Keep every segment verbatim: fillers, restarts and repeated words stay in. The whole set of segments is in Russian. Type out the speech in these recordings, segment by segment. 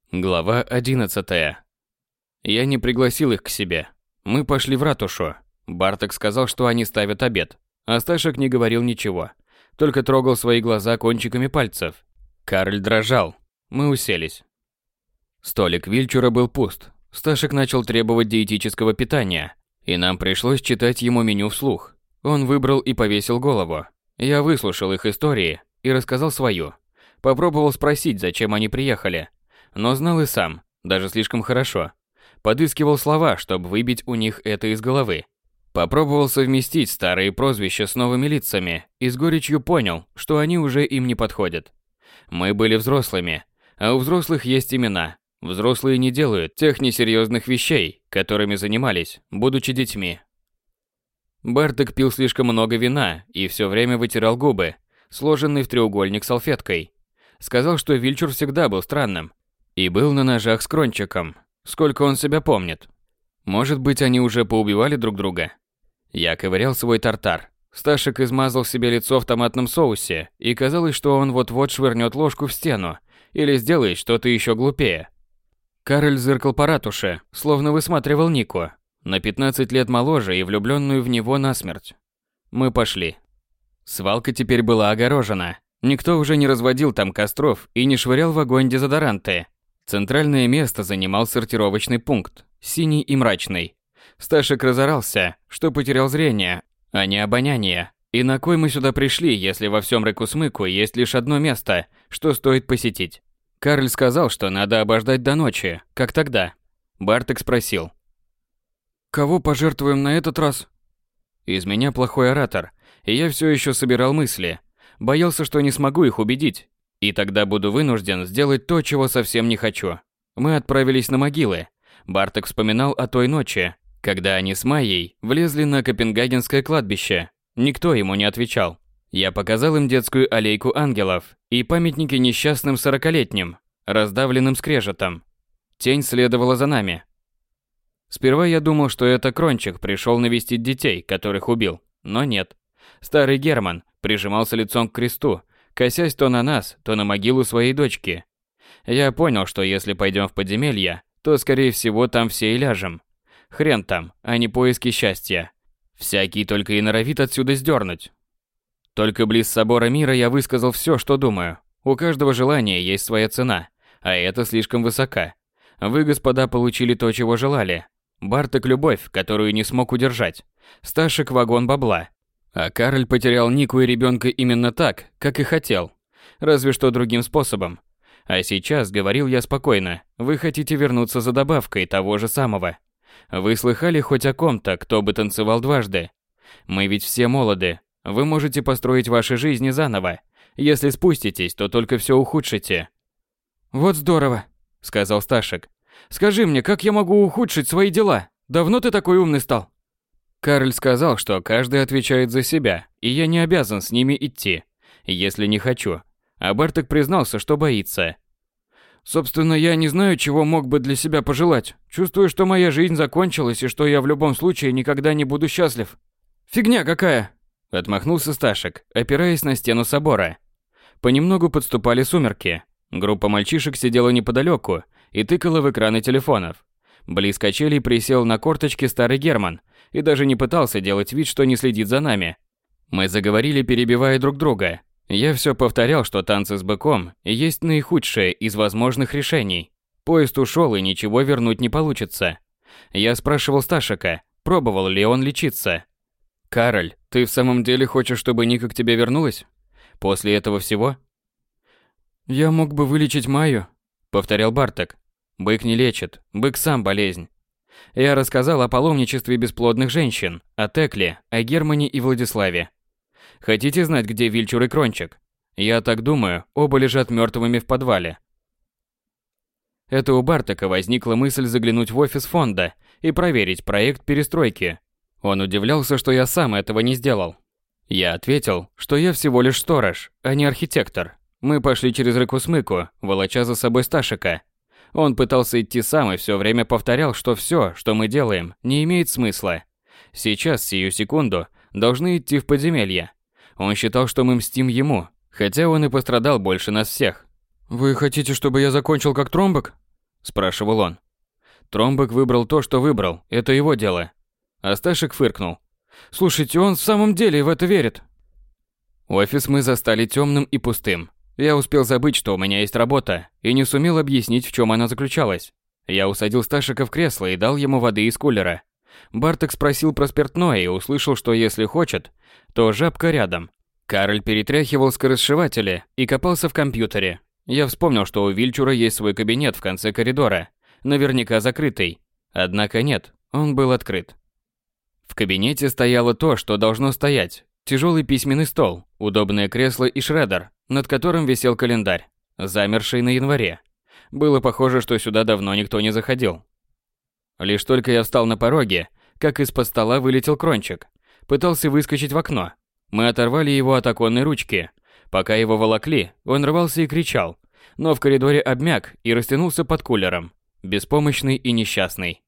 Глава одиннадцатая. Я не пригласил их к себе. Мы пошли в ратушу. Барток сказал, что они ставят обед. А Сташек не говорил ничего. Только трогал свои глаза кончиками пальцев. Карль дрожал. Мы уселись. Столик Вильчура был пуст. Сташек начал требовать диетического питания. И нам пришлось читать ему меню вслух. Он выбрал и повесил голову. Я выслушал их истории и рассказал свою. Попробовал спросить, зачем они приехали. Но знал и сам, даже слишком хорошо. Подыскивал слова, чтобы выбить у них это из головы. Попробовал совместить старые прозвища с новыми лицами и с горечью понял, что они уже им не подходят. Мы были взрослыми, а у взрослых есть имена. Взрослые не делают тех несерьезных вещей, которыми занимались, будучи детьми. Барток пил слишком много вина и все время вытирал губы, сложенный в треугольник салфеткой. Сказал, что Вильчур всегда был странным. И был на ножах с Крончиком, сколько он себя помнит. Может быть, они уже поубивали друг друга? Я ковырял свой тартар. Сташек измазал себе лицо в томатном соусе, и казалось, что он вот-вот швырнет ложку в стену или сделает что-то еще глупее. Кароль зыркал по ратуше, словно высматривал Нику, на пятнадцать лет моложе и влюбленную в него насмерть. Мы пошли. Свалка теперь была огорожена. Никто уже не разводил там костров и не швырял в огонь дезодоранты. Центральное место занимал сортировочный пункт, синий и мрачный. Сташек разорался, что потерял зрение, а не обоняние. И на кой мы сюда пришли, если во всем Рыку-Смыку есть лишь одно место, что стоит посетить? Карль сказал, что надо обождать до ночи, как тогда. Барток спросил. «Кого пожертвуем на этот раз?» Из меня плохой оратор, и я все еще собирал мысли. Боялся, что не смогу их убедить. И тогда буду вынужден сделать то, чего совсем не хочу. Мы отправились на могилы. Барток вспоминал о той ночи, когда они с Майей влезли на Копенгагенское кладбище. Никто ему не отвечал. Я показал им детскую аллейку ангелов и памятники несчастным сорокалетним, раздавленным скрежетом. Тень следовала за нами. Сперва я думал, что это Крончик пришел навестить детей, которых убил, но нет. Старый Герман прижимался лицом к кресту, косясь то на нас, то на могилу своей дочки. Я понял, что если пойдем в подземелье, то, скорее всего, там все и ляжем. Хрен там, а не поиски счастья. Всякий только и норовит отсюда сдернуть. Только близ собора мира я высказал все, что думаю. У каждого желания есть своя цена, а это слишком высока. Вы, господа, получили то, чего желали. Барток – любовь, которую не смог удержать. Сташек – вагон бабла. А Карль потерял Нику и ребенка именно так, как и хотел. Разве что другим способом. А сейчас, говорил я спокойно, вы хотите вернуться за добавкой того же самого. Вы слыхали хоть о ком-то, кто бы танцевал дважды? Мы ведь все молоды. Вы можете построить ваши жизни заново. Если спуститесь, то только все ухудшите. Вот здорово, сказал Сташек. Скажи мне, как я могу ухудшить свои дела? Давно ты такой умный стал? Карль сказал, что каждый отвечает за себя, и я не обязан с ними идти, если не хочу. А Барток признался, что боится. Собственно, я не знаю, чего мог бы для себя пожелать. Чувствую, что моя жизнь закончилась, и что я в любом случае никогда не буду счастлив. Фигня какая! Отмахнулся Сташек, опираясь на стену собора. Понемногу подступали сумерки. Группа мальчишек сидела неподалеку и тыкала в экраны телефонов. Близ качелей присел на корточки старый Герман и даже не пытался делать вид, что не следит за нами. Мы заговорили, перебивая друг друга. Я все повторял, что танцы с быком есть наихудшее из возможных решений. Поезд ушел, и ничего вернуть не получится. Я спрашивал Сташека, пробовал ли он лечиться. «Кароль, ты в самом деле хочешь, чтобы Ника к тебе вернулась? После этого всего?» «Я мог бы вылечить Майю», — повторял Барток. «Бык не лечит, бык сам болезнь». Я рассказал о паломничестве бесплодных женщин, о Текле, о Германе и Владиславе. Хотите знать, где Вильчур и Крончик? Я так думаю, оба лежат мертвыми в подвале. Это у Бартока возникла мысль заглянуть в офис фонда и проверить проект перестройки. Он удивлялся, что я сам этого не сделал. Я ответил, что я всего лишь сторож, а не архитектор. Мы пошли через Рыку-Смыку, волоча за собой Сташека. Он пытался идти сам и все время повторял, что все, что мы делаем, не имеет смысла. Сейчас, сию секунду, должны идти в подземелье. Он считал, что мы мстим ему, хотя он и пострадал больше нас всех. «Вы хотите, чтобы я закончил как Тромбок?» спрашивал он. Тромбок выбрал то, что выбрал, это его дело. Асташек фыркнул. Слушайте, он в самом деле в это верит. Офис мы застали темным и пустым. Я успел забыть, что у меня есть работа, и не сумел объяснить, в чем она заключалась. Я усадил Сташика в кресло и дал ему воды из кулера. Барток спросил про спиртное и услышал, что если хочет, то жабка рядом. Карль перетряхивал скоросшиватели и копался в компьютере. Я вспомнил, что у Вильчура есть свой кабинет в конце коридора, наверняка закрытый. Однако нет, он был открыт. В кабинете стояло то, что должно стоять. Тяжелый письменный стол, удобное кресло и шредер, над которым висел календарь, замерший на январе. Было похоже, что сюда давно никто не заходил. Лишь только я встал на пороге, как из-под стола вылетел Крончик. Пытался выскочить в окно. Мы оторвали его от оконной ручки. Пока его волокли, он рвался и кричал, но в коридоре обмяк и растянулся под кулером, беспомощный и несчастный.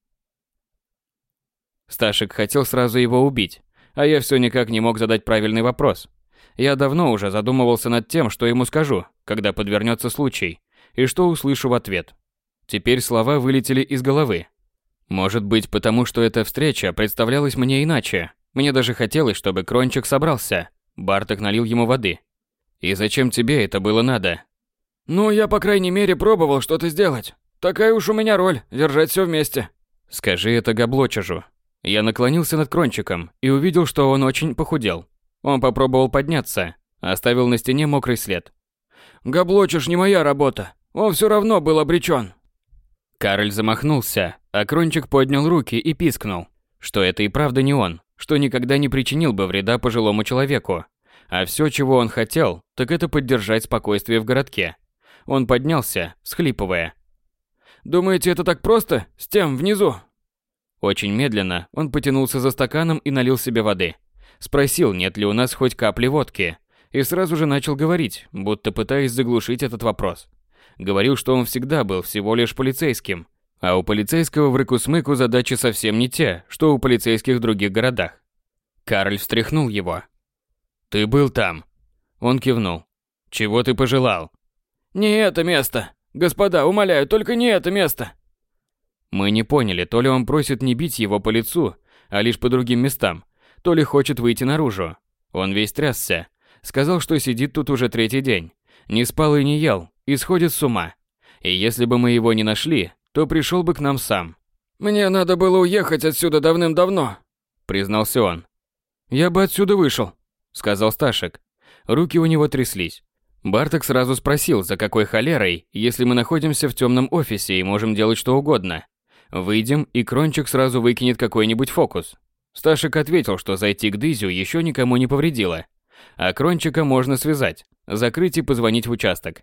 Сташек хотел сразу его убить, а я все никак не мог задать правильный вопрос. Я давно уже задумывался над тем, что ему скажу, когда подвернется случай, и что услышу в ответ. Теперь слова вылетели из головы. Может быть, потому что эта встреча представлялась мне иначе. Мне даже хотелось, чтобы Крончик собрался. Барток налил ему воды. «И зачем тебе это было надо?» «Ну, я, по крайней мере, пробовал что-то сделать. Такая уж у меня роль, держать все вместе». «Скажи это Габлочежу». Я наклонился над Крончиком и увидел, что он очень похудел. Он попробовал подняться, оставил на стене мокрый след. «Габлочеж не моя работа. Он все равно был обречен». Карль замахнулся, а Крончик поднял руки и пискнул, что это и правда не он, что никогда не причинил бы вреда пожилому человеку. А все, чего он хотел, так это поддержать спокойствие в городке. Он поднялся, всхлипывая. «Думаете, это так просто? С тем, внизу?» Очень медленно он потянулся за стаканом и налил себе воды. Спросил, нет ли у нас хоть капли водки. И сразу же начал говорить, будто пытаясь заглушить этот вопрос. Говорил, что он всегда был всего лишь полицейским. А у полицейского в рыку-смыку задачи совсем не те, что у полицейских в других городах. Карль встряхнул его. «Ты был там?» Он кивнул. «Чего ты пожелал?» «Не это место! Господа, умоляю, только не это место!» Мы не поняли, то ли он просит не бить его по лицу, а лишь по другим местам, то ли хочет выйти наружу. Он весь трясся. Сказал, что сидит тут уже третий день. Не спал и не ел, и сходит с ума. И если бы мы его не нашли, то пришел бы к нам сам. «Мне надо было уехать отсюда давным-давно», — признался он. «Я бы отсюда вышел», — сказал Сташек. Руки у него тряслись. Барток сразу спросил, за какой холерой, если мы находимся в темном офисе и можем делать что угодно. Выйдем, и Крончик сразу выкинет какой-нибудь фокус. Сташек ответил, что зайти к Дызю еще никому не повредило. А Крончика можно связать, закрыть и позвонить в участок.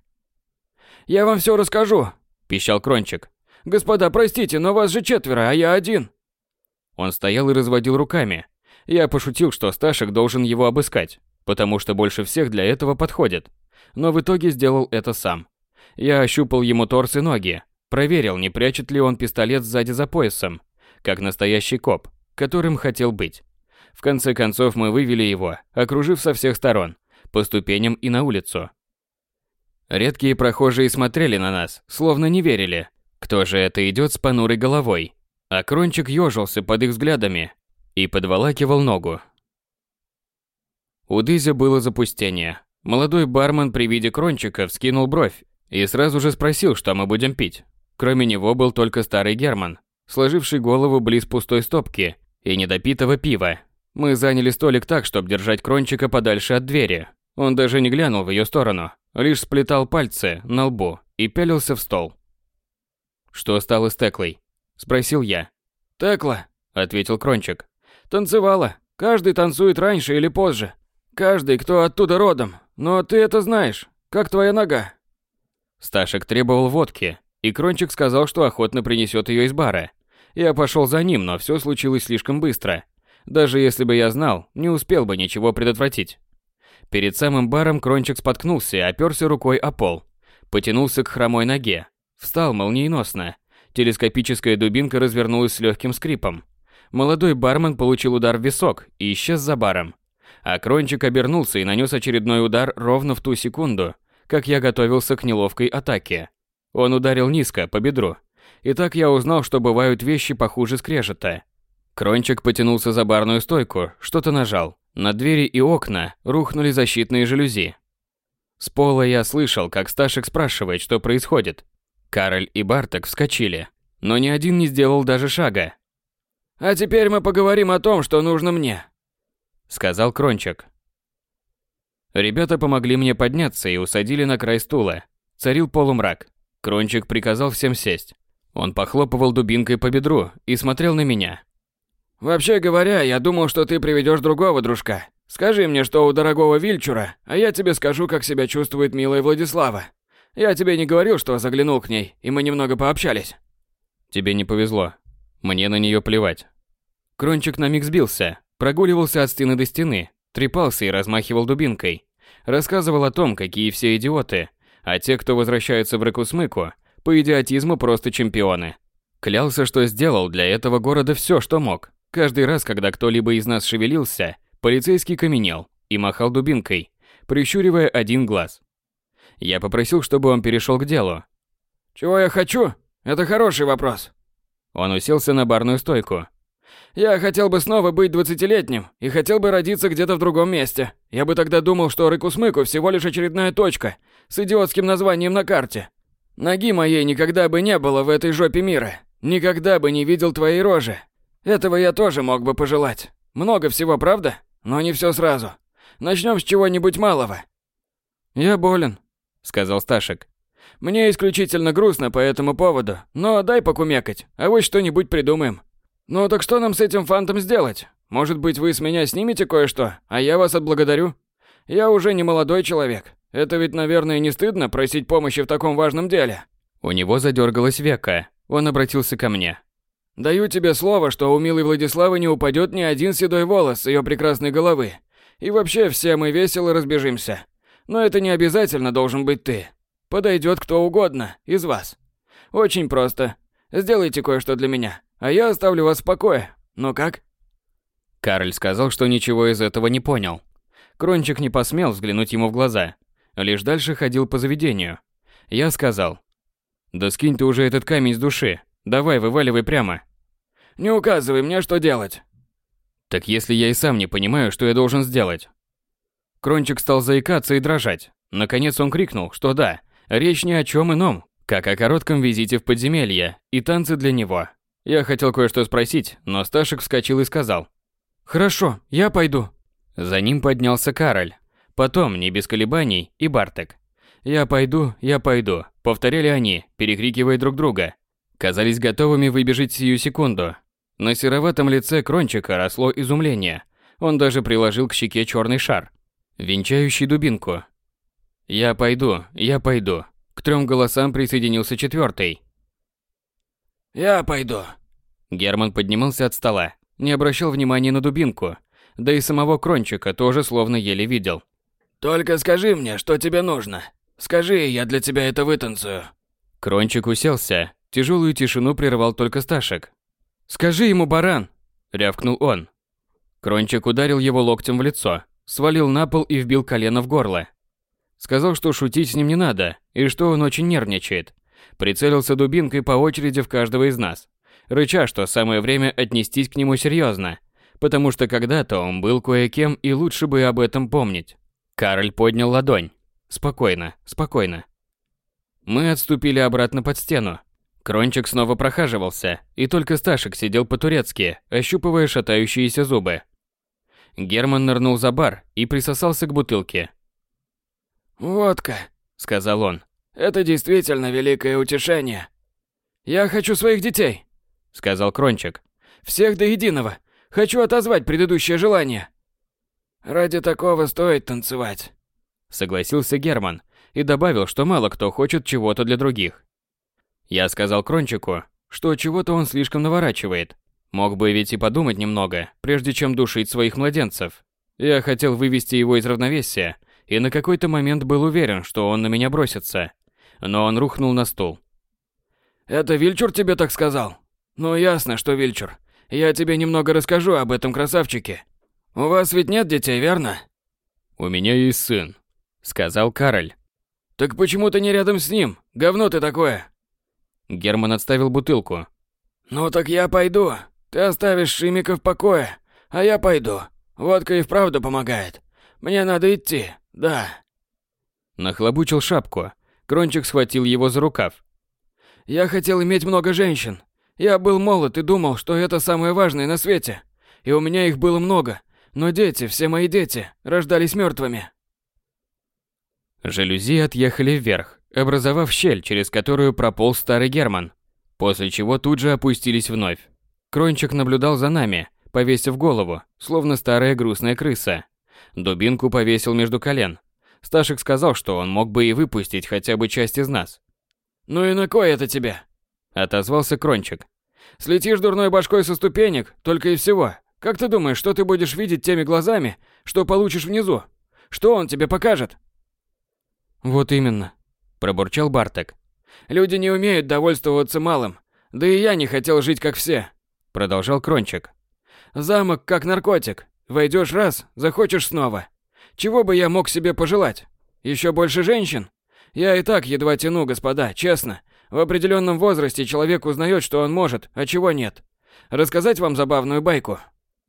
«Я вам все расскажу», – пищал Крончик. «Господа, простите, но вас же четверо, а я один». Он стоял и разводил руками. Я пошутил, что Сташек должен его обыскать, потому что больше всех для этого подходит. Но в итоге сделал это сам. Я ощупал ему торс и ноги, проверил, не прячет ли он пистолет сзади за поясом, как настоящий коп, которым хотел быть. В конце концов мы вывели его, окружив со всех сторон, по ступеням и на улицу. Редкие прохожие смотрели на нас, словно не верили, кто же это идет с понурой головой. А Крончик ежился под их взглядами и подволакивал ногу. У Дызя было запустение. Молодой бармен при виде Крончика вскинул бровь и сразу же спросил, что мы будем пить. Кроме него был только старый Герман, сложивший голову близ пустой стопки и недопитого пива. Мы заняли столик так, чтобы держать Крончика подальше от двери. Он даже не глянул в ее сторону, лишь сплетал пальцы на лбу и пялился в стол. «Что стало с Теклой?» – спросил я. «Текла», – ответил Крончик. «Танцевала. Каждый танцует раньше или позже. Каждый, кто оттуда родом. Но ты это знаешь. Как твоя нога?» Сташек требовал водки, и Крончик сказал, что охотно принесет ее из бара. Я пошел за ним, но все случилось слишком быстро. Даже если бы я знал, не успел бы ничего предотвратить. Перед самым баром Крончик споткнулся и оперся рукой о пол. Потянулся к хромой ноге. Встал молниеносно. Телескопическая дубинка развернулась с легким скрипом. Молодой бармен получил удар в висок и исчез за баром. А Крончик обернулся и нанес очередной удар ровно в ту секунду, как я готовился к неловкой атаке. Он ударил низко, по бедру, И так я узнал, что бывают вещи похуже скрежета. Крончик потянулся за барную стойку, что-то нажал. На двери и окна рухнули защитные жалюзи. С пола я слышал, как Сташек спрашивает, что происходит. Кароль и Барток вскочили, но ни один не сделал даже шага. «А теперь мы поговорим о том, что нужно мне», — сказал Крончик. Ребята помогли мне подняться и усадили на край стула. Царил полумрак. Крончик приказал всем сесть. Он похлопывал дубинкой по бедру и смотрел на меня. «Вообще говоря, я думал, что ты приведешь другого дружка. Скажи мне, что у дорогого Вильчура, а я тебе скажу, как себя чувствует милая Владислава. Я тебе не говорил, что заглянул к ней, и мы немного пообщались». «Тебе не повезло. Мне на нее плевать». Крончик на миг сбился, прогуливался от стены до стены, трепался и размахивал дубинкой. Рассказывал о том, какие все идиоты, а те, кто возвращается в Рыку-Смыку, по идиотизму просто чемпионы. Клялся, что сделал для этого города все, что мог. Каждый раз, когда кто-либо из нас шевелился, полицейский каменел и махал дубинкой, прищуривая один глаз. Я попросил, чтобы он перешел к делу. «Чего я хочу? Это хороший вопрос». Он уселся на барную стойку. «Я хотел бы снова быть двадцатилетним и хотел бы родиться где-то в другом месте. Я бы тогда думал, что Рыку-Смыку всего лишь очередная точка с идиотским названием на карте. Ноги моей никогда бы не было в этой жопе мира. Никогда бы не видел твоей рожи. Этого я тоже мог бы пожелать. Много всего, правда? Но не все сразу. Начнем с чего-нибудь малого». «Я болен», — сказал Сташек. «Мне исключительно грустно по этому поводу, но дай покумекать, а вот что-нибудь придумаем. Ну так что нам с этим фантом сделать? Может быть, вы с меня снимете кое-что, а я вас отблагодарю? Я уже не молодой человек. Это ведь, наверное, не стыдно просить помощи в таком важном деле». У него задергалось веко. Он обратился ко мне. «Даю тебе слово, что у милой Владиславы не упадет ни один седой волос с ее прекрасной головы. И вообще все мы весело разбежимся. Но это не обязательно должен быть ты. Подойдет кто угодно из вас. Очень просто. Сделайте кое-что для меня, а я оставлю вас в покое. Ну как?» Кароль сказал, что ничего из этого не понял. Крончик не посмел взглянуть ему в глаза. Лишь дальше ходил по заведению. Я сказал: «Да скинь ты уже этот камень с души. Давай, вываливай прямо». «Не указывай мне, что делать». «Так если я и сам не понимаю, что я должен сделать?» Крончик стал заикаться и дрожать. Наконец он крикнул, что да, речь ни о чем ином, как о коротком визите в подземелье и танцы для него. Я хотел кое-что спросить, но Сташек вскочил и сказал: «Хорошо, я пойду». За ним поднялся Кароль. Потом, не без колебаний, и Барток. «Я пойду, я пойду», — повторяли они, перекрикивая друг друга. Казались готовыми выбежать сию секунду. На сероватом лице Крончика росло изумление. Он даже приложил к щеке черный шар, венчающий дубинку. «Я пойду, я пойду». К трем голосам присоединился четвертый. «Я пойду». Герман поднимался от стола, не обращал внимания на дубинку, да и самого Крончика тоже словно еле видел. «Только скажи мне, что тебе нужно. Скажи, я для тебя это вытанцую». Крончик уселся, тяжелую тишину прервал только Сташек. «Скажи ему, баран!» – рявкнул он. Крончик ударил его локтем в лицо, свалил на пол и вбил колено в горло. Сказал, что шутить с ним не надо, и что он очень нервничает. Прицелился дубинкой по очереди в каждого из нас, рыча, что самое время отнестись к нему серьезно, потому что когда-то он был кое-кем и лучше бы об этом помнить. Кароль поднял ладонь. Спокойно, спокойно. Мы отступили обратно под стену. Крончик снова прохаживался, и только Сташек сидел по-турецки, ощупывая шатающиеся зубы. Герман нырнул за бар и присосался к бутылке. «Водка», — сказал он, — «это действительно великое утешение. Я хочу своих детей», — сказал Крончик. «Всех до единого. Хочу отозвать предыдущее желание». «Ради такого стоит танцевать», — согласился Герман и добавил, что мало кто хочет чего-то для других. Я сказал Крончику, что чего-то он слишком наворачивает. Мог бы ведь и подумать немного, прежде чем душить своих младенцев. Я хотел вывести его из равновесия, и на какой-то момент был уверен, что он на меня бросится. Но он рухнул на стул. «Это Вильчур тебе так сказал?» «Ну ясно, что Вильчур. Я тебе немного расскажу об этом красавчике. У вас ведь нет детей, верно?» «У меня есть сын», — сказал Кароль. «Так почему ты не рядом с ним? Говно ты такое!» Герман отставил бутылку. «Ну так я пойду. Ты оставишь Шимика в покое, а я пойду. Водка и вправду помогает. Мне надо идти, да». Нахлобучил шапку. Крончик схватил его за рукав. «Я хотел иметь много женщин. Я был молод и думал, что это самое важное на свете. И у меня их было много. Но дети, все мои дети, рождались мертвыми». Жалюзи отъехали вверх, образовав щель, через которую прополз старый Герман, после чего тут же опустились вновь. Крончик наблюдал за нами, повесив голову, словно старая грустная крыса. Дубинку повесил между колен. Сташек сказал, что он мог бы и выпустить хотя бы часть из нас. «Ну и на кой это тебе?» – отозвался Крончик. «Слетишь дурной башкой со ступенек, только и всего. Как ты думаешь, что ты будешь видеть теми глазами, что получишь внизу? Что он тебе покажет?» «Вот именно», – пробурчал Барток. «Люди не умеют довольствоваться малым. Да и я не хотел жить как все», – продолжал Крончик. «Замок как наркотик. Войдешь раз, захочешь снова. Чего бы я мог себе пожелать? Еще больше женщин? Я и так едва тяну, господа, честно. В определенном возрасте человек узнает, что он может, а чего нет. Рассказать вам забавную байку?»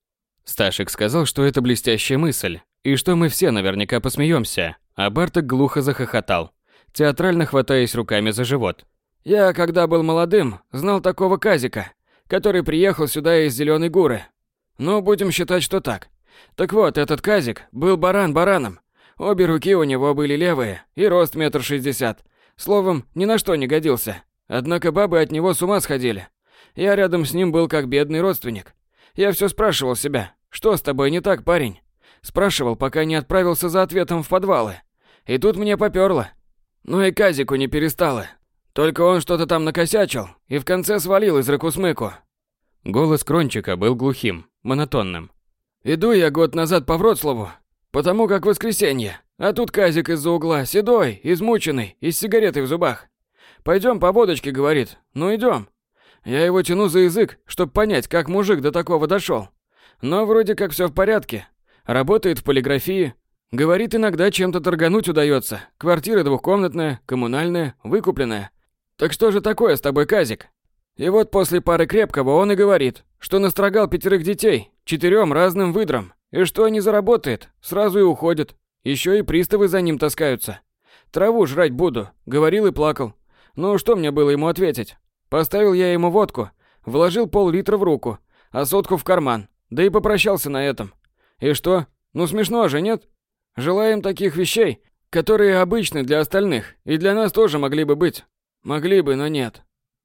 Сташек сказал, что это блестящая мысль, и что мы все наверняка посмеемся, а Барток глухо захохотал, театрально хватаясь руками за живот. «Я, когда был молодым, знал такого Казика, который приехал сюда из Зеленой Гуры. Ну, будем считать, что так. Так вот, этот Казик был баран бараном. Обе руки у него были левые, и рост метр шестьдесят. Словом, ни на что не годился. Однако бабы от него с ума сходили. Я рядом с ним был как бедный родственник. Я все спрашивал себя, что с тобой не так, парень? Спрашивал, пока не отправился за ответом в подвалы. И тут мне попёрло. Ну и Казику не перестало. Только он что-то там накосячил и в конце свалил из рыку-смыку». Голос Крончика был глухим, монотонным. «Иду я год назад по Вроцлаву, потому как воскресенье, а тут Казик из-за угла, седой, измученный и с сигаретой в зубах. Пойдем по водочке, говорит. Ну идем. Я его тяну за язык, чтобы понять, как мужик до такого дошел. Но вроде как все в порядке. Работает в полиграфии. Говорит, иногда чем-то торгануть удается. Квартира двухкомнатная, коммунальная, выкупленная. Так что же такое с тобой, Казик? И вот после пары крепкого он и говорит, что настрогал пятерых детей, четырем разным выдрам, и что не заработает, сразу и уходит. Еще и приставы за ним таскаются. Траву жрать буду, говорил и плакал. Ну что мне было ему ответить? Поставил я ему водку, вложил пол-литра в руку, а сотку в карман, да и попрощался на этом. И что? Ну смешно же, нет? Желаем таких вещей, которые обычны для остальных, и для нас тоже могли бы быть. Могли бы, но нет.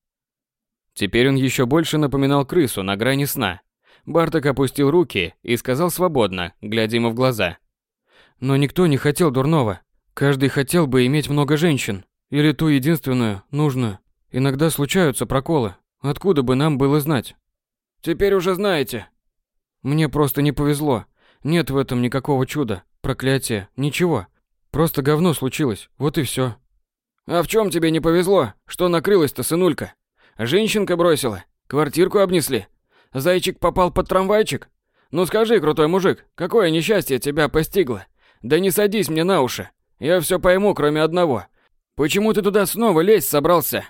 Теперь он еще больше напоминал крысу на грани сна. Барток опустил руки и сказал свободно, глядя ему в глаза. «Но никто не хотел дурного. Каждый хотел бы иметь много женщин. Или ту единственную, нужную. Иногда случаются проколы. Откуда бы нам было знать?» «Теперь уже знаете». «Мне просто не повезло. Нет в этом никакого чуда, проклятия, ничего. Просто говно случилось, вот и все». «А в чем тебе не повезло? Что накрылось-то, сынулька? Женщинка бросила? Квартирку обнесли? Зайчик попал под трамвайчик? Ну скажи, крутой мужик, какое несчастье тебя постигло? Да не садись мне на уши. Я все пойму, кроме одного. Почему ты туда снова лезть собрался?»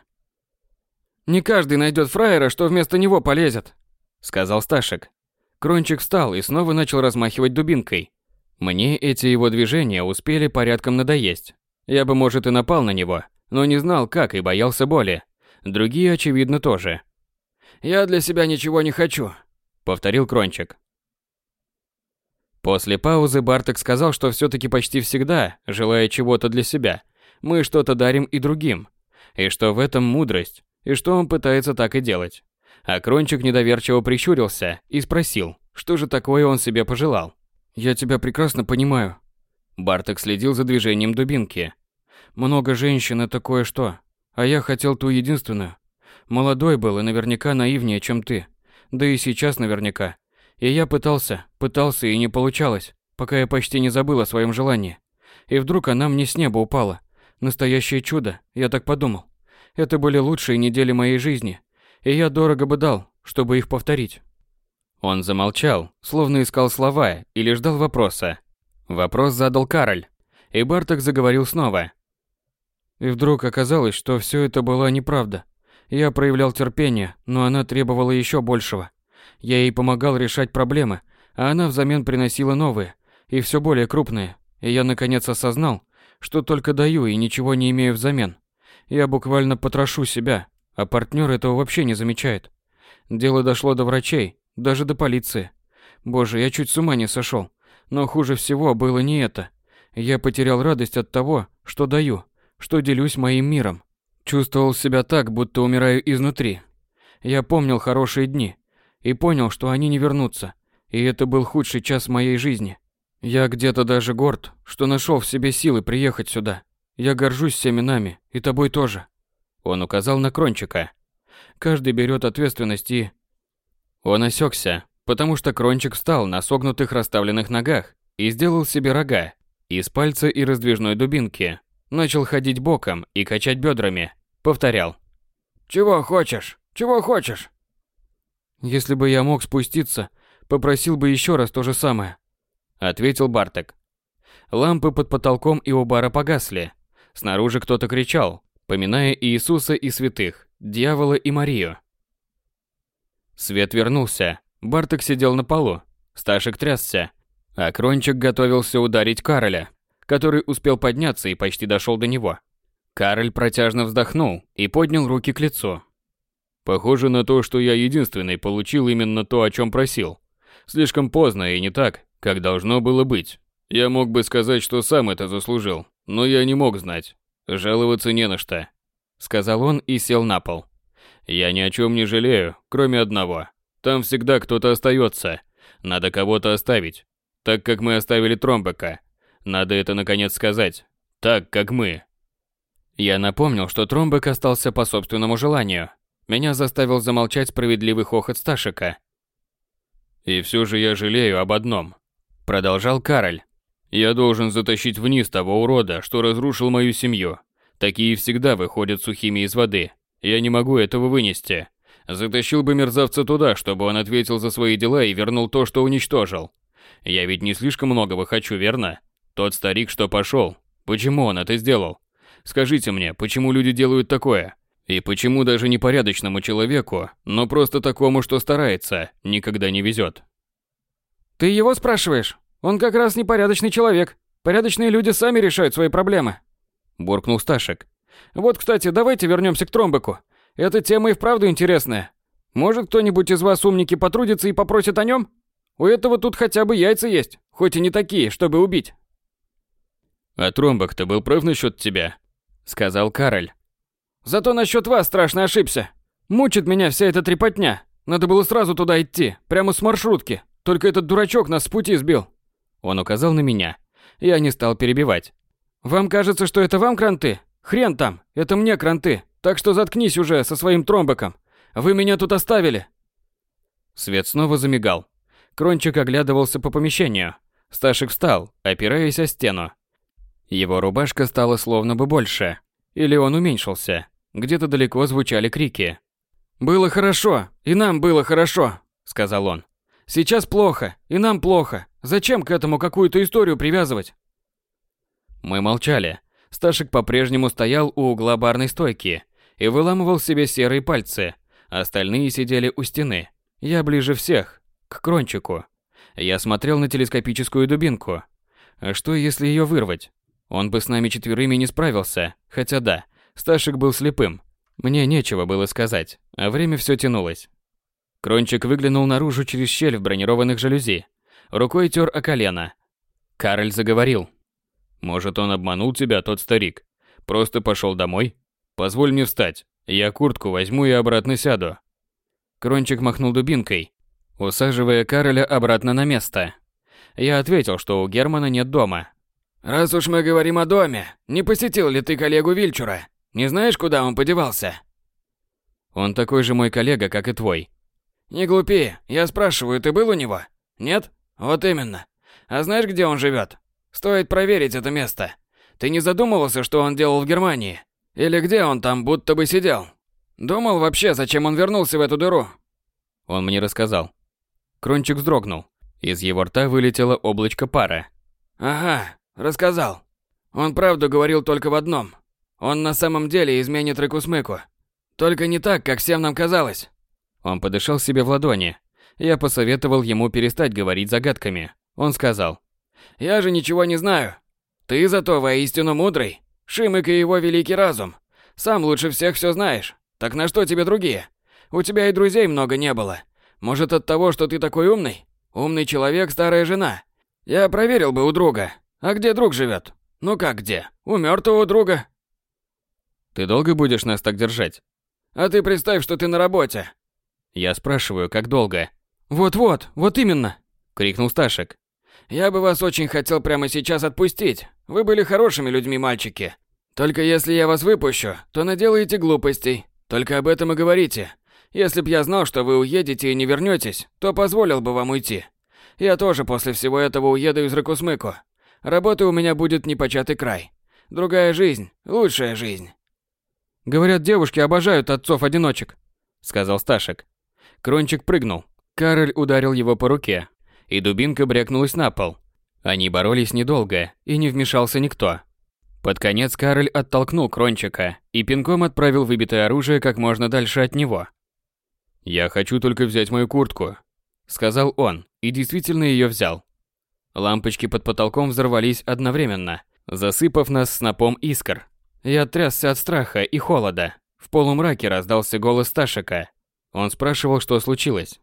«Не каждый найдет фраера, что вместо него полезет», — сказал Сташек. Крончик встал и снова начал размахивать дубинкой. Мне эти его движения успели порядком надоесть. Я бы, может, и напал на него, но не знал, как, и боялся боли. Другие, очевидно, тоже. «Я для себя ничего не хочу», — повторил Крончик. После паузы Барток сказал, что все-таки почти всегда, желая чего-то для себя, мы что-то дарим и другим. И что в этом мудрость, и что он пытается так и делать. А Крончик недоверчиво прищурился и спросил, что же такое он себе пожелал. «Я тебя прекрасно понимаю». Барток следил за движением дубинки. «Много женщин – это кое-что, а я хотел ту единственную. Молодой был и наверняка наивнее, чем ты. Да и сейчас наверняка. И я пытался, пытался и не получалось, пока я почти не забыл о своем желании. И вдруг она мне с неба упала. Настоящее чудо, я так подумал. Это были лучшие недели моей жизни, и я дорого бы дал, чтобы их повторить». Он замолчал, словно искал слова или ждал вопроса. Вопрос задал Кароль, и Барток заговорил снова. И вдруг оказалось, что все это была неправда. Я проявлял терпение, но она требовала еще большего. Я ей помогал решать проблемы, а она взамен приносила новые, и все более крупные. И я наконец осознал, что только даю и ничего не имею взамен. Я буквально потрошу себя, а партнер этого вообще не замечает. Дело дошло до врачей, даже до полиции. Боже, я чуть с ума не сошел. Но хуже всего было не это. Я потерял радость от того, что даю, что делюсь моим миром. Чувствовал себя так, будто умираю изнутри. Я помнил хорошие дни и понял, что они не вернутся. И это был худший час моей жизни. Я где-то даже горд, что нашел в себе силы приехать сюда. Я горжусь всеми нами, и тобой тоже. Он указал на Крончика. Каждый берет ответственность и... Он осекся, потому что Крончик встал на согнутых расставленных ногах и сделал себе рога из пальца и раздвижной дубинки. Начал ходить боком и качать бедрами. Повторял. «Чего хочешь? Чего хочешь?» «Если бы я мог спуститься, попросил бы еще раз то же самое», — ответил Барток. Лампы под потолком и у бара погасли. Снаружи кто-то кричал, поминая Иисуса и святых, дьявола и Марию. Свет вернулся. Барток сидел на полу. Сташек трясся, а Крончик готовился ударить Кароля, который успел подняться и почти дошел до него. Кароль протяжно вздохнул и поднял руки к лицу. Похоже на то, что я единственный получил именно то, о чем просил. Слишком поздно и не так, как должно было быть. Я мог бы сказать, что сам это заслужил, но я не мог знать. Жаловаться не на что, сказал он и сел на пол. Я ни о чем не жалею, кроме одного. Там всегда кто-то остается. Надо кого-то оставить. Так как мы оставили Тромбека. Надо это наконец сказать. Так, как мы. Я напомнил, что Тромбек остался по собственному желанию. Меня заставил замолчать справедливый хохот Сташика. И все же я жалею об одном. Продолжал Кароль. Я должен затащить вниз того урода, что разрушил мою семью. Такие всегда выходят сухими из воды. Я не могу этого вынести. Затащил бы мерзавца туда, чтобы он ответил за свои дела и вернул то, что уничтожил. Я ведь не слишком многого хочу, верно? Тот старик, что пошел. Почему он это сделал? Скажите мне, почему люди делают такое? И почему даже непорядочному человеку, но просто такому, что старается, никогда не везет? Ты его спрашиваешь? Он как раз непорядочный человек. Порядочные люди сами решают свои проблемы. Буркнул Сташек. Вот, кстати, давайте вернемся к Тромбеку. Эта тема и вправду интересная. Может, кто-нибудь из вас, умники, потрудится и попросит о нем? У этого тут хотя бы яйца есть, хоть и не такие, чтобы убить. А Тромбек-то был прав насчет тебя, сказал Кароль. Зато насчет вас страшно ошибся. Мучит меня вся эта трепотня. Надо было сразу туда идти, прямо с маршрутки. Только этот дурачок нас с пути сбил. Он указал на меня. Я не стал перебивать. Вам кажется, что это вам кранты? Хрен там, это мне кранты. Так что заткнись уже со своим Тромбеком. Вы меня тут оставили. Свет снова замигал. Крончик оглядывался по помещению. Сташек встал, опираясь о стену. Его рубашка стала словно бы больше. Или он уменьшился. Где-то далеко звучали крики. «Было хорошо, и нам было хорошо», — сказал он. «Сейчас плохо, и нам плохо. Зачем к этому какую-то историю привязывать?» Мы молчали. Сташек по-прежнему стоял у угла барной стойки и выламывал себе серые пальцы. Остальные сидели у стены. Я ближе всех, к Крончику. Я смотрел на телескопическую дубинку. А что, если ее вырвать? Он бы с нами четверыми не справился, хотя да, Сташек был слепым. Мне нечего было сказать, а время все тянулось. Крончик выглянул наружу через щель в бронированных жалюзи. Рукой тер о колено. Кароль заговорил. «Может, он обманул тебя, тот старик? Просто пошел домой? Позволь мне встать. Я куртку возьму и обратно сяду». Крончик махнул дубинкой, усаживая Кароля обратно на место. Я ответил, что у Германа нет дома. «Раз уж мы говорим о доме, не посетил ли ты коллегу Вильчура? Не знаешь, куда он подевался?» «Он такой же мой коллега, как и твой». «Не глупи, я спрашиваю, ты был у него? Нет? Вот именно. А знаешь, где он живет? Стоит проверить это место. Ты не задумывался, что он делал в Германии? Или где он там будто бы сидел? Думал вообще, зачем он вернулся в эту дыру?» Он мне рассказал. Крончик вздрогнул. Из его рта вылетело облачко пара. «Ага, рассказал. Он правду говорил только в одном. Он на самом деле изменит Рыкусмыку. Только не так, как всем нам казалось. Он подышал себе в ладони. Я посоветовал ему перестать говорить загадками. Он сказал: «Я же ничего не знаю. Ты зато воистину мудрый. Шимык и его великий разум. Сам лучше всех все знаешь. Так на что тебе другие? У тебя и друзей много не было. Может, от того, что ты такой умный? Умный человек, старая жена. Я проверил бы у друга. А где друг живет? Ну как где? У мертвого друга». «Ты долго будешь нас так держать?» «А ты представь, что ты на работе». Я спрашиваю, как долго? «Вот-вот, вот именно!» — крикнул Сташек. «Я бы вас очень хотел прямо сейчас отпустить. Вы были хорошими людьми, мальчики. Только если я вас выпущу, то наделаете глупостей. Только об этом и говорите. Если б я знал, что вы уедете и не вернетесь, то позволил бы вам уйти. Я тоже после всего этого уеду из Ракусмыку. Работы у меня будет непочатый край. Другая жизнь, лучшая жизнь». «Говорят, девушки обожают отцов-одиночек», — сказал Сташек. Крончик прыгнул. Кароль ударил его по руке, и дубинка брякнулась на пол. Они боролись недолго, и не вмешался никто. Под конец Кароль оттолкнул Крончика и пинком отправил выбитое оружие как можно дальше от него. «Я хочу только взять мою куртку», — сказал он, и действительно ее взял. Лампочки под потолком взорвались одновременно, засыпав нас снопом искр. Я трясся от страха и холода. В полумраке раздался голос Сташека. Он спрашивал, что случилось.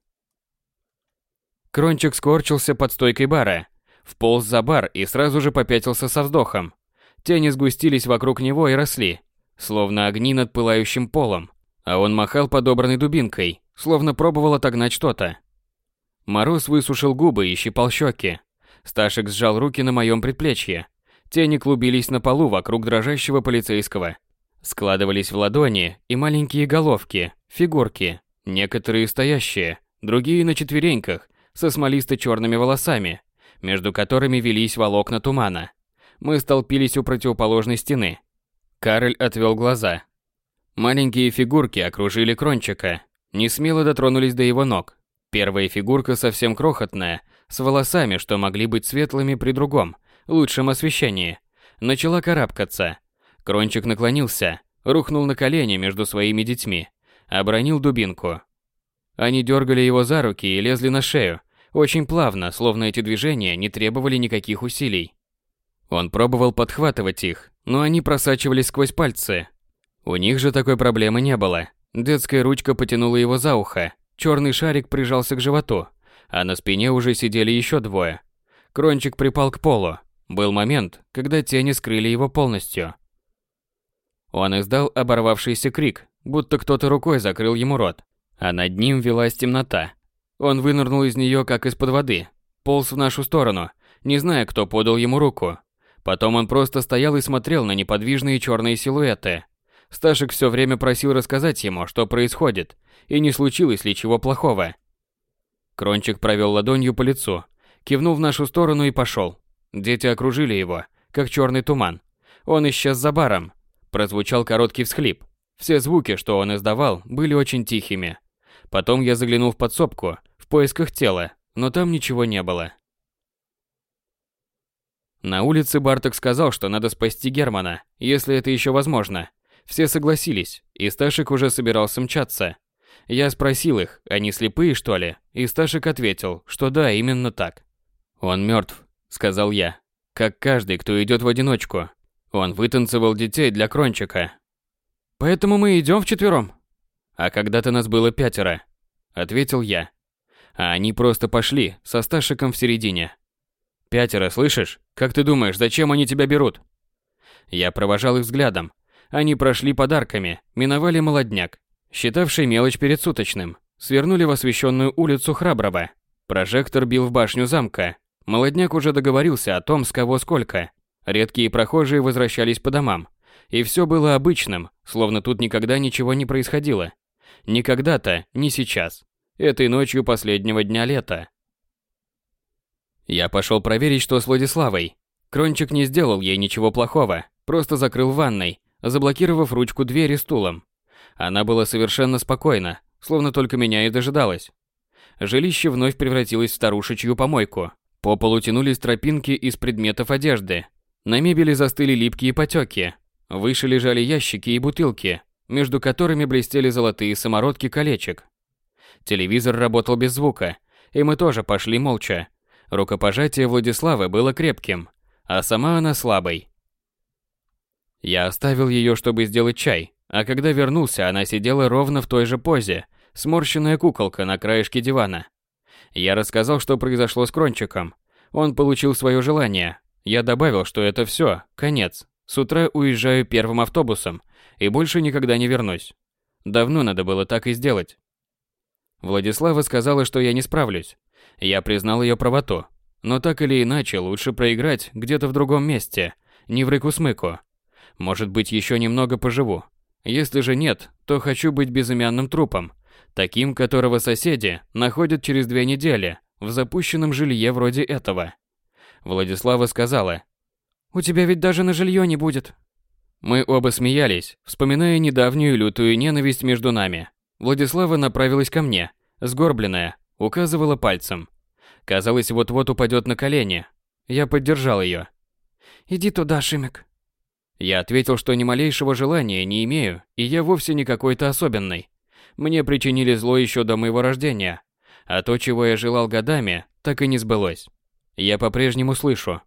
Крончик скорчился под стойкой бара, вполз за бар и сразу же попятился со вздохом. Тени сгустились вокруг него и росли, словно огни над пылающим полом, а он махал подобранной дубинкой, словно пробовал отогнать что-то. Мороз высушил губы и щипал щеки. Сташек сжал руки на моем предплечье. Тени клубились на полу вокруг дрожащего полицейского. Складывались в ладони и маленькие головки, фигурки, некоторые стоящие, другие на четвереньках, со смолисто-черными волосами, между которыми велись волокна тумана. Мы столпились у противоположной стены. Кароль отвел глаза. Маленькие фигурки окружили Крончика, не смело дотронулись до его ног. Первая фигурка совсем крохотная, с волосами, что могли быть светлыми при другом, лучшем освещении, начала карабкаться. Крончик наклонился, рухнул на колени между своими детьми, обронил дубинку. Они дергали его за руки и лезли на шею, очень плавно, словно эти движения не требовали никаких усилий. Он пробовал подхватывать их, но они просачивались сквозь пальцы. У них же такой проблемы не было. Детская ручка потянула его за ухо, черный шарик прижался к животу, а на спине уже сидели еще двое. Крончик припал к полу. Был момент, когда тени скрыли его полностью. Он издал оборвавшийся крик, будто кто-то рукой закрыл ему рот, а над ним велась темнота. Он вынырнул из нее, как из-под воды, полз в нашу сторону, не зная, кто подал ему руку. Потом он просто стоял и смотрел на неподвижные черные силуэты. Сташек все время просил рассказать ему, что происходит, и не случилось ли чего плохого. Крончик провел ладонью по лицу, кивнул в нашу сторону и пошел. Дети окружили его, как черный туман. Он исчез за баром. Прозвучал короткий всхлип. Все звуки, что он издавал, были очень тихими. Потом я заглянул в подсобку, в поисках тела, но там ничего не было. На улице Барток сказал, что надо спасти Германа, если это еще возможно. Все согласились, и Сташек уже собирался мчаться. Я спросил их, они слепые, что ли? И Сташек ответил, что да, именно так. «Он мертв», — сказал я, — «как каждый, кто идет в одиночку. Он вытанцевал детей для Крончика». «Поэтому мы идем вчетвером?» «А когда-то нас было пятеро», — ответил я. А они просто пошли, со Сташиком в середине. «Пятеро, слышишь? Как ты думаешь, зачем они тебя берут?» Я провожал их взглядом. Они прошли подарками, миновали молодняк, считавший мелочь перед суточным, свернули в освещенную улицу Храброго. Прожектор бил в башню замка. Молодняк уже договорился о том, с кого сколько. Редкие прохожие возвращались по домам. И все было обычным, словно тут никогда ничего не происходило. Ни когда-то, ни сейчас. Этой ночью последнего дня лета. Я пошел проверить, что с Владиславой. Крончик не сделал ей ничего плохого, просто закрыл в ванной, заблокировав ручку двери стулом. Она была совершенно спокойна, словно только меня и дожидалась. Жилище вновь превратилось в старушечью помойку. По полу тянулись тропинки из предметов одежды. На мебели застыли липкие потеки. Выше лежали ящики и бутылки. между которыми блестели золотые самородки колечек. Телевизор работал без звука, и мы тоже пошли молча. Рукопожатие Владиславы было крепким, а сама она слабой. Я оставил ее, чтобы сделать чай, а когда вернулся, она сидела ровно в той же позе, сморщенная куколка на краешке дивана. Я рассказал, что произошло с Крончиком. Он получил свое желание. Я добавил, что это все, конец. С утра уезжаю первым автобусом и больше никогда не вернусь. Давно надо было так и сделать. Владислава сказала, что я не справлюсь. Я признал ее правоту. Но так или иначе, лучше проиграть где-то в другом месте, не в рыку-смыку. Может быть, еще немного поживу. Если же нет, то хочу быть безымянным трупом, таким, которого соседи находят через две недели в запущенном жилье вроде этого. Владислава сказала: «У тебя ведь даже на жилье не будет». Мы оба смеялись, вспоминая недавнюю лютую ненависть между нами. Владислава направилась ко мне, сгорбленная, указывала пальцем. Казалось, вот-вот упадет на колени. Я поддержал ее. «Иди туда, Шимик». Я ответил, что ни малейшего желания не имею, и я вовсе не какой-то особенный. Мне причинили зло еще до моего рождения, а то, чего я желал годами, так и не сбылось. Я по-прежнему слышу: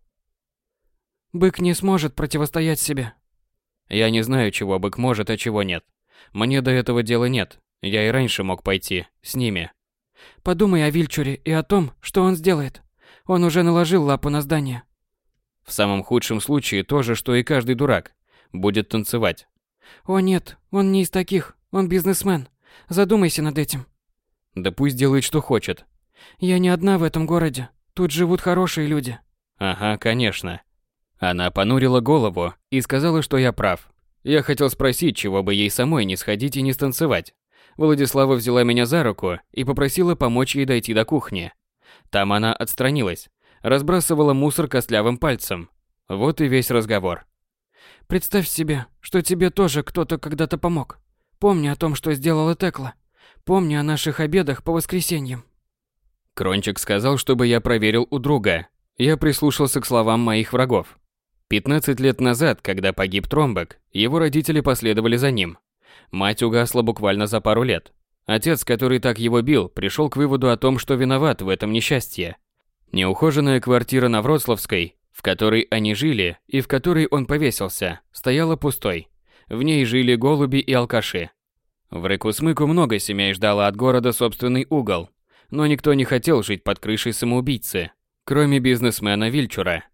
«Бык не сможет противостоять себе». Я не знаю, чего бык может, а чего нет. Мне до этого дела нет. Я и раньше мог пойти с ними. «Подумай о Вильчуре и о том, что он сделает. Он уже наложил лапу на здание». В самом худшем случае то же, что и каждый дурак. Будет танцевать. «О нет, он не из таких. Он бизнесмен. Задумайся над этим». Да пусть делает, что хочет. «Я не одна в этом городе. Тут живут хорошие люди». Ага, конечно. Она понурила голову и сказала, что я прав. Я хотел спросить, чего бы ей самой не сходить и не станцевать. Владислава взяла меня за руку и попросила помочь ей дойти до кухни. Там она отстранилась, разбрасывала мусор костлявым пальцем. Вот и весь разговор. «Представь себе, что тебе тоже кто-то когда-то помог. Помни о том, что сделала Текла. Помни о наших обедах по воскресеньям». Крончик сказал, чтобы я проверил у друга. Я прислушался к словам моих врагов. пятнадцать лет назад, когда погиб Тромбек, его родители последовали за ним. Мать угасла буквально за пару лет. Отец, который так его бил, пришел к выводу о том, что виноват в этом несчастье. Неухоженная квартира на Вроцлавской, в которой они жили и в которой он повесился, стояла пустой. В ней жили голуби и алкаши. В Рыку-Смыку много семей ждало от города собственный угол, но никто не хотел жить под крышей самоубийцы, кроме бизнесмена Вильчура.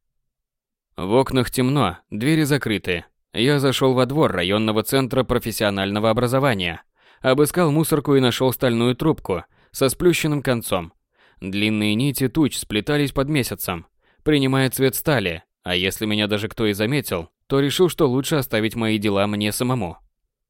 В окнах темно, двери закрыты. Я зашел во двор районного центра профессионального образования, обыскал мусорку и нашел стальную трубку со сплющенным концом. Длинные нити туч сплетались под месяцем, принимая цвет стали, а если меня даже кто и заметил, то решил, что лучше оставить мои дела мне самому.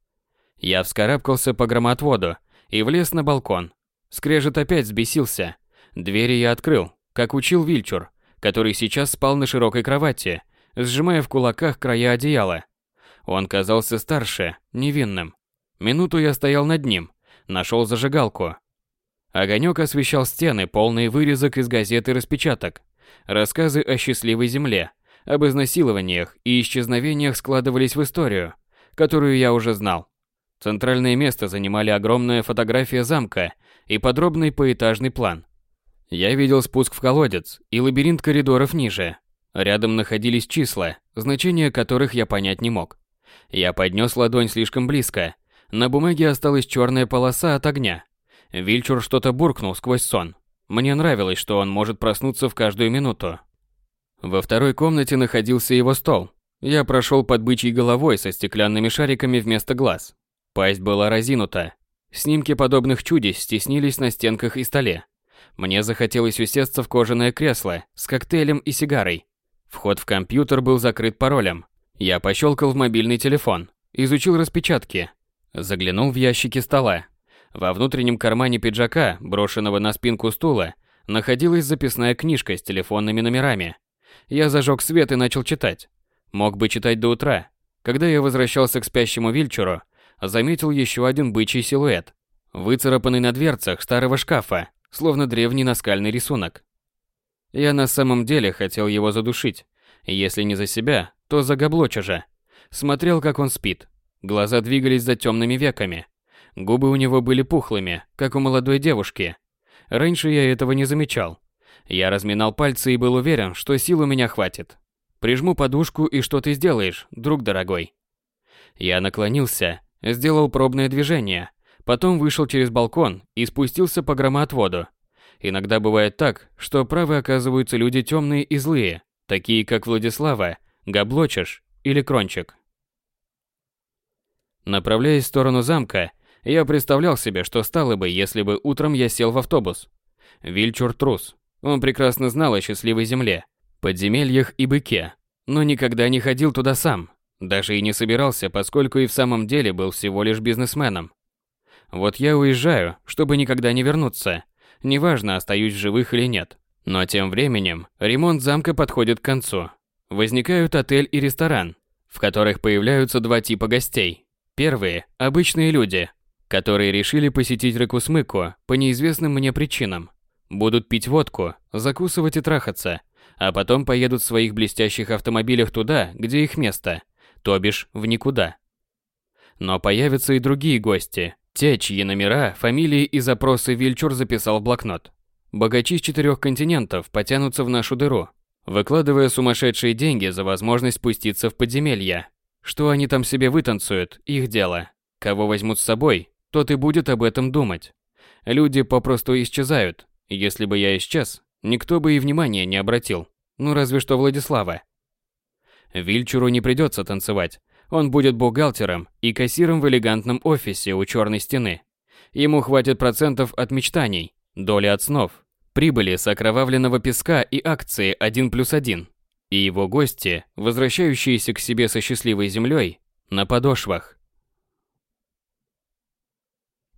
Я вскарабкался по громоотводу и влез на балкон. Скрежет опять взбесился. Двери я открыл, как учил Вильчур, который сейчас спал на широкой кровати, сжимая в кулаках края одеяла. Он казался старше, невинным. Минуту я стоял над ним, нашел зажигалку. Огонек освещал стены, полные вырезок из газет и распечаток. Рассказы о счастливой земле, об изнасилованиях и исчезновениях складывались в историю, которую я уже знал. Центральное место занимали огромная фотография замка и подробный поэтажный план. Я видел спуск в колодец и лабиринт коридоров ниже. Рядом находились числа, значения которых я понять не мог. Я поднес ладонь слишком близко. На бумаге осталась черная полоса от огня. Вильчур что-то буркнул сквозь сон. Мне нравилось, что он может проснуться в каждую минуту. Во второй комнате находился его стол. Я прошел под бычьей головой со стеклянными шариками вместо глаз. Пасть была разинута. Снимки подобных чудищ стеснились на стенках и столе. Мне захотелось усесться в кожаное кресло с коктейлем и сигарой. Вход в компьютер был закрыт паролем. Я пощелкал в мобильный телефон, изучил распечатки, заглянул в ящики стола. Во внутреннем кармане пиджака, брошенного на спинку стула, находилась записная книжка с телефонными номерами. Я зажег свет и начал читать. Мог бы читать до утра. Когда я возвращался к спящему Вильчуру, заметил еще один бычий силуэт, выцарапанный на дверцах старого шкафа, словно древний наскальный рисунок. Я на самом деле хотел его задушить. Если не за себя, то за Габлоча же. Смотрел, как он спит. Глаза двигались за темными веками. Губы у него были пухлыми, как у молодой девушки. Раньше я этого не замечал. Я разминал пальцы и был уверен, что сил у меня хватит. Прижму подушку, и что ты сделаешь, друг дорогой? Я наклонился, сделал пробное движение, потом вышел через балкон и спустился по громоотводу. Иногда бывает так, что правы оказываются люди темные и злые, такие как Владислава, Габлочеш или Крончик. Направляясь в сторону замка, я представлял себе, что стало бы, если бы утром я сел в автобус. Вильчур трус. Он прекрасно знал о счастливой земле, подземельях и быке, но никогда не ходил туда сам, даже и не собирался, поскольку и в самом деле был всего лишь бизнесменом. Вот я уезжаю, чтобы никогда не вернуться, неважно, остаюсь в живых или нет. Но тем временем ремонт замка подходит к концу. Возникают отель и ресторан, в которых появляются два типа гостей. Первые – обычные люди, которые решили посетить Рыкусмыку по неизвестным мне причинам. Будут пить водку, закусывать и трахаться, а потом поедут в своих блестящих автомобилях туда, где их место, то бишь в никуда. Но появятся и другие гости, те, чьи номера, фамилии и запросы Вильчур записал в блокнот. Богачи с четырех континентов потянутся в нашу дыру, выкладывая сумасшедшие деньги за возможность спуститься в подземелья. Что они там себе вытанцуют, их дело. Кого возьмут с собой, тот и будет об этом думать. Люди попросту исчезают. Если бы я исчез, никто бы и внимания не обратил. Ну разве что Владислава. Вильчуру не придется танцевать. Он будет бухгалтером и кассиром в элегантном офисе у черной стены. Ему хватит процентов от мечтаний, доли от снов, прибыли с окровавленного песка и акции один плюс один. И его гости, возвращающиеся к себе со счастливой землей, на подошвах.